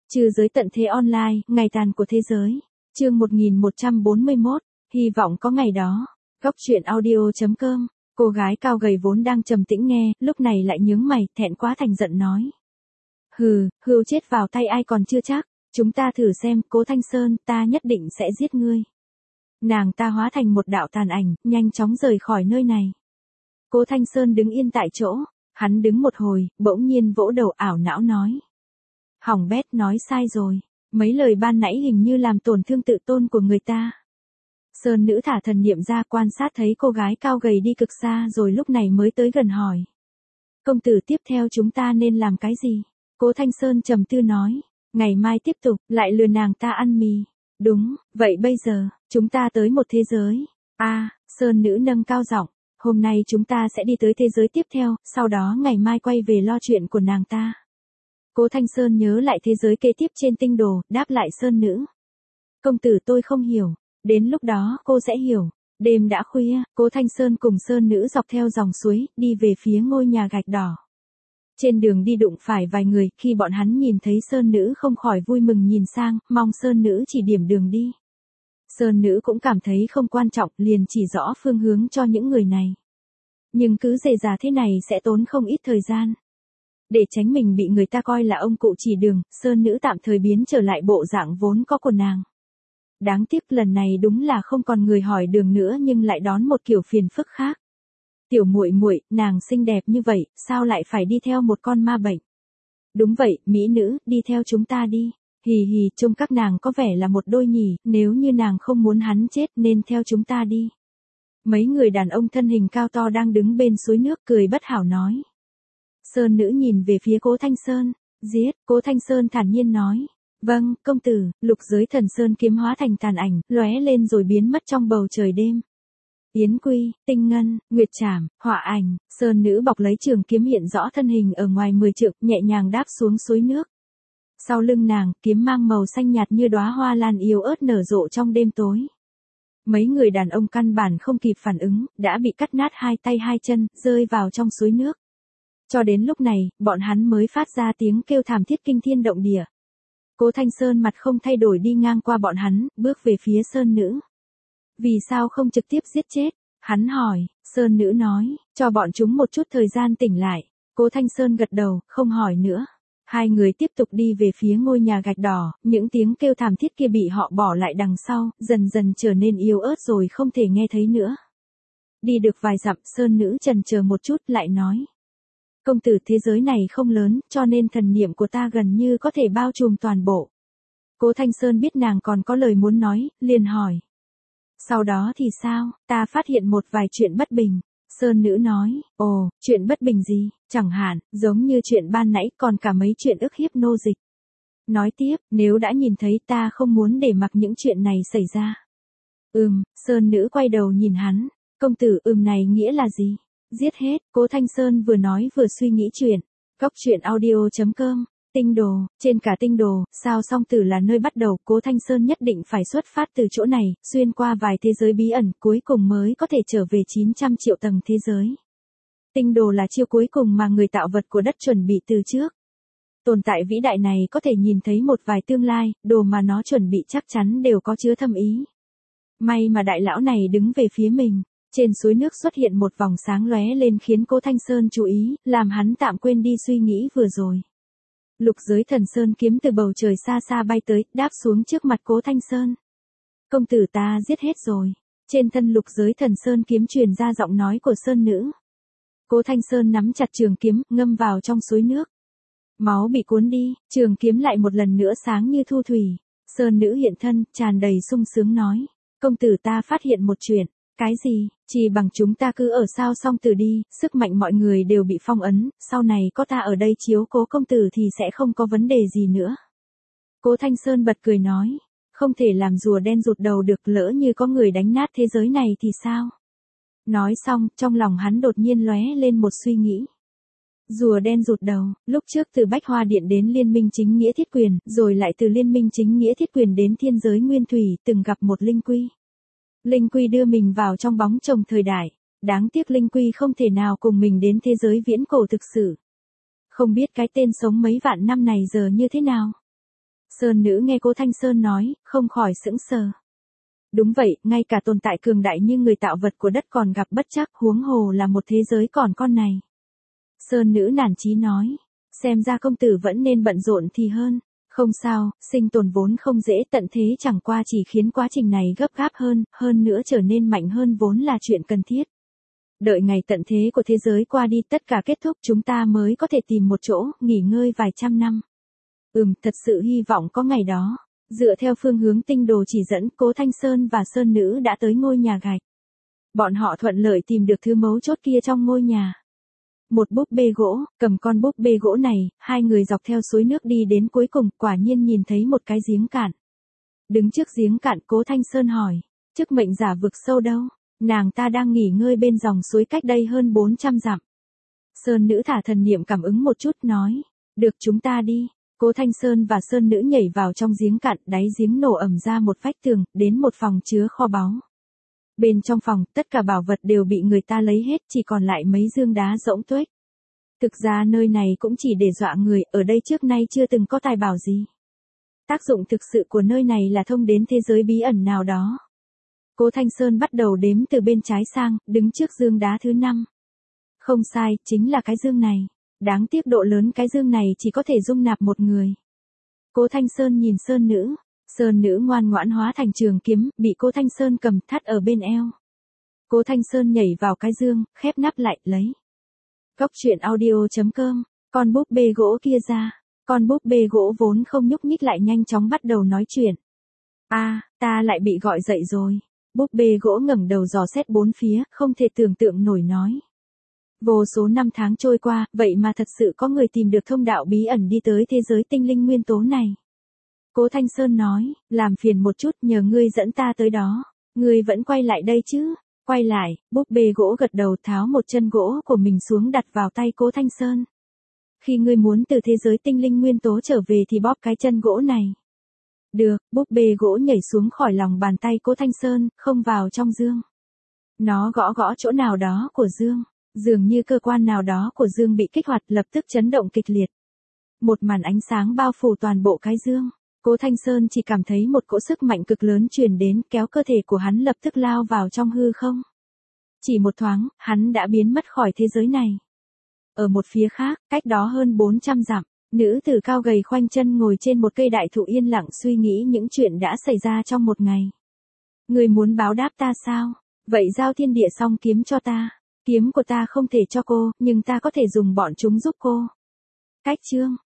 Trừ giới tận thế online, ngày tàn của thế giới. Chương 1141, hy vọng có ngày đó. Góc truyện audio.com. Cô gái cao gầy vốn đang trầm tĩnh nghe, lúc này lại nhướng mày, thẹn quá thành giận nói. Hưu chết vào tay ai còn chưa chắc, chúng ta thử xem, Cố Thanh Sơn, ta nhất định sẽ giết ngươi. Nàng ta hóa thành một đạo tàn ảnh, nhanh chóng rời khỏi nơi này. Cố Thanh Sơn đứng yên tại chỗ, hắn đứng một hồi, bỗng nhiên vỗ đầu ảo não nói. Hỏng bét, nói sai rồi, mấy lời ban nãy hình như làm tổn thương tự tôn của người ta. Sơn nữ thả thần niệm ra quan sát thấy cô gái cao gầy đi cực xa rồi lúc này mới tới gần hỏi. Công tử tiếp theo chúng ta nên làm cái gì? Cố Thanh Sơn trầm tư nói, ngày mai tiếp tục, lại lừa nàng ta ăn mì. Đúng, vậy bây giờ, chúng ta tới một thế giới. Sơn nữ nâng cao giọng, hôm nay chúng ta sẽ đi tới thế giới tiếp theo, sau đó ngày mai quay về lo chuyện của nàng ta. Cố Thanh Sơn nhớ lại thế giới kế tiếp trên tinh đồ, đáp lại Sơn nữ. Công tử tôi không hiểu, đến lúc đó cô sẽ hiểu. Đêm đã khuya, Cố Thanh Sơn cùng Sơn nữ dọc theo dòng suối, đi về phía ngôi nhà gạch đỏ. Trên đường đi đụng phải vài người, khi bọn hắn nhìn thấy Sơn nữ không khỏi vui mừng nhìn sang, mong Sơn nữ chỉ điểm đường đi. Sơn nữ cũng cảm thấy không quan trọng, liền chỉ rõ phương hướng cho những người này. Nhưng cứ dề dà thế này sẽ tốn không ít thời gian. Để tránh mình bị người ta coi là ông cụ chỉ đường, Sơn nữ tạm thời biến trở lại bộ dạng vốn có của nàng. Đáng tiếc lần này đúng là không còn người hỏi đường nữa nhưng lại đón một kiểu phiền phức khác. Tiểu muội muội, nàng xinh đẹp như vậy, sao lại phải đi theo một con ma bệnh? Đúng vậy, mỹ nữ, đi theo chúng ta đi. Hì, trông các nàng có vẻ là một đôi nhỉ, nếu như nàng không muốn hắn chết nên theo chúng ta đi. Mấy người đàn ông thân hình cao to đang đứng bên suối nước cười bất hảo nói. Sơn nữ nhìn về phía Cố Thanh Sơn, giết, Cố Thanh Sơn thản nhiên nói. Vâng, công tử, lục giới thần sơn kiếm hóa thành tàn ảnh, lóe lên rồi biến mất trong bầu trời đêm. Yến Quy, Tinh Ngân, Nguyệt Trảm, Họa Ảnh, Sơn nữ bọc lấy trường kiếm hiện rõ thân hình ở ngoài 10 trượng, nhẹ nhàng đáp xuống suối nước. Sau lưng nàng, kiếm mang màu xanh nhạt như đóa hoa lan yếu ớt nở rộ trong đêm tối. Mấy người đàn ông căn bản không kịp phản ứng, đã bị cắt nát hai tay hai chân, rơi vào trong suối nước. Cho đến lúc này, bọn hắn mới phát ra tiếng kêu thảm thiết kinh thiên động địa. Cố Thanh Sơn mặt không thay đổi đi ngang qua bọn hắn, bước về phía Sơn nữ. Vì sao không trực tiếp giết chết? Hắn hỏi, Sơn nữ nói, cho bọn chúng một chút thời gian tỉnh lại. Cố Thanh Sơn gật đầu, không hỏi nữa. Hai người tiếp tục đi về phía ngôi nhà gạch đỏ, những tiếng kêu thảm thiết kia bị họ bỏ lại đằng sau, dần dần trở nên yếu ớt rồi không thể nghe thấy nữa. Đi được vài dặm, Sơn nữ chần chờ một chút lại nói. Công tử, thế giới này không lớn, cho nên thần niệm của ta gần như có thể bao trùm toàn bộ. Cố Thanh Sơn biết nàng còn có lời muốn nói, liền hỏi. Sau đó thì sao, ta phát hiện một vài chuyện bất bình. Sơn nữ nói, chuyện bất bình gì, chẳng hạn, giống như chuyện ban nãy còn cả mấy chuyện ức hiếp nô dịch. Nói tiếp, nếu đã nhìn thấy ta không muốn để mặc những chuyện này xảy ra. Sơn nữ quay đầu nhìn hắn, công tử này nghĩa là gì? Giết hết, Cố Thanh Sơn vừa nói vừa suy nghĩ chuyện. Góc truyện audio.com. Tinh đồ, trên cả tinh đồ, sao song tử là nơi bắt đầu, Cố Thanh Sơn nhất định phải xuất phát từ chỗ này, xuyên qua vài thế giới bí ẩn, cuối cùng mới có thể trở về 900 triệu tầng thế giới. Tinh đồ là chiêu cuối cùng mà người tạo vật của đất chuẩn bị từ trước. Tồn tại vĩ đại này có thể nhìn thấy một vài tương lai, đồ mà nó chuẩn bị chắc chắn đều có chứa thâm ý. May mà đại lão này đứng về phía mình. Trên suối nước xuất hiện một vòng sáng lóe lên khiến Cố Thanh Sơn chú ý, làm hắn tạm quên đi suy nghĩ vừa rồi. Lục giới thần sơn kiếm từ bầu trời xa xa bay tới, đáp xuống trước mặt Cố Thanh Sơn. Công tử, ta giết hết rồi. Trên thân lục giới thần sơn kiếm truyền ra giọng nói của Sơn nữ. Cố Thanh Sơn nắm chặt trường kiếm, ngâm vào trong suối nước. Máu bị cuốn đi, trường kiếm lại một lần nữa sáng như thu thủy. Sơn nữ hiện thân, tràn đầy sung sướng nói. Công tử, ta phát hiện một chuyện. Cái gì? Chỉ bằng chúng ta cứ ở sao song tử đi, sức mạnh mọi người đều bị phong ấn, sau này có ta ở đây chiếu cố công tử thì sẽ không có vấn đề gì nữa. Cố Thanh Sơn bật cười nói, không thể làm rùa đen rụt đầu được, lỡ như có người đánh nát thế giới này thì sao? Nói xong, trong lòng hắn đột nhiên lóe lên một suy nghĩ. Rùa đen rụt đầu, lúc trước từ Bách Hoa Điện đến Liên minh chính nghĩa thiết quyền, rồi lại từ Liên minh chính nghĩa thiết quyền đến thiên giới nguyên thủy, từng gặp một linh quy. Linh Quy đưa mình vào trong bóng chồng thời đại, đáng tiếc Linh Quy không thể nào cùng mình đến thế giới viễn cổ thực sự. Không biết cái tên sống mấy vạn năm này giờ như thế nào. Sơn nữ nghe Cố Thanh Sơn nói, không khỏi sững sờ. Đúng vậy, ngay cả tồn tại cường đại như người tạo vật của đất còn gặp bất trắc, huống hồ là một thế giới còn con này. Sơn nữ nản chí nói, xem ra công tử vẫn nên bận rộn thì hơn. Không sao, sinh tồn vốn không dễ, tận thế chẳng qua chỉ khiến quá trình này gấp gáp hơn nữa trở nên mạnh hơn vốn là chuyện cần thiết. Đợi ngày tận thế của thế giới qua đi, tất cả kết thúc, chúng ta mới có thể tìm một chỗ, nghỉ ngơi vài trăm năm. Thật sự hy vọng có ngày đó. Dựa theo phương hướng tinh đồ chỉ dẫn, Cố Thanh Sơn và Sơn nữ đã tới ngôi nhà gạch. Bọn họ thuận lợi tìm được thứ mấu chốt kia trong ngôi nhà. Một búp bê gỗ, cầm con búp bê gỗ này, hai người dọc theo suối nước đi đến cuối cùng, quả nhiên nhìn thấy một cái giếng cạn. Đứng trước giếng cạn, Cố Thanh Sơn hỏi, chức mệnh giả vực sâu đâu? Nàng ta đang nghỉ ngơi bên dòng suối cách đây hơn 400 dặm. Sơn nữ thả thần niệm cảm ứng một chút, nói, được, chúng ta đi. Cố Thanh Sơn và Sơn nữ nhảy vào trong giếng cạn, đáy giếng nổ ầm ra một vách tường, đến một phòng chứa kho báu. Bên trong phòng, tất cả bảo vật đều bị người ta lấy hết, chỉ còn lại mấy dương đá rỗng tuếch. Thực ra nơi này cũng chỉ để dọa người, ở đây trước nay chưa từng có tài bảo gì. Tác dụng thực sự của nơi này là thông đến thế giới bí ẩn nào đó. Cố Thanh Sơn bắt đầu đếm từ bên trái sang, đứng trước dương đá thứ 5. Không sai, chính là cái dương này. Đáng tiếc độ lớn cái dương này chỉ có thể dung nạp một người. Cố Thanh Sơn nhìn Sơn nữ ngoan ngoãn hóa thành trường kiếm, bị Cố Thanh Sơn cầm thắt ở bên eo. Cố Thanh Sơn nhảy vào cái dương, khép nắp lại, lấy. Góc truyện audio.com, con búp bê gỗ kia ra. Con búp bê gỗ vốn không nhúc nhích lại nhanh chóng bắt đầu nói chuyện. Ta lại bị gọi dậy rồi. Búp bê gỗ ngẩng đầu dò xét bốn phía, không thể tưởng tượng nổi nói. Vô số năm tháng trôi qua, vậy mà thật sự có người tìm được thông đạo bí ẩn đi tới thế giới tinh linh nguyên tố này. Cố Thanh Sơn nói, làm phiền một chút, nhờ ngươi dẫn ta tới đó. Ngươi vẫn quay lại đây chứ? Quay lại, búp bê gỗ gật đầu, tháo một chân gỗ của mình xuống đặt vào tay Cố Thanh Sơn. Khi ngươi muốn từ thế giới tinh linh nguyên tố trở về thì bóp cái chân gỗ này. Được, búp bê gỗ nhảy xuống khỏi lòng bàn tay Cố Thanh Sơn, không vào trong dương. Nó gõ gõ chỗ nào đó của dương. Dường như cơ quan nào đó của dương bị kích hoạt, lập tức chấn động kịch liệt. Một màn ánh sáng bao phủ toàn bộ cái dương. Cố Thanh Sơn chỉ cảm thấy một cỗ sức mạnh cực lớn truyền đến, kéo cơ thể của hắn lập tức lao vào trong hư không. Chỉ một thoáng, hắn đã biến mất khỏi thế giới này. Ở một phía khác, cách đó hơn 400 dặm, nữ tử cao gầy khoanh chân ngồi trên một cây đại thụ yên lặng suy nghĩ những chuyện đã xảy ra trong một ngày. Người muốn báo đáp ta sao? Vậy giao thiên địa song kiếm cho ta. Kiếm của ta không thể cho cô, nhưng ta có thể dùng bọn chúng giúp cô. Cách chương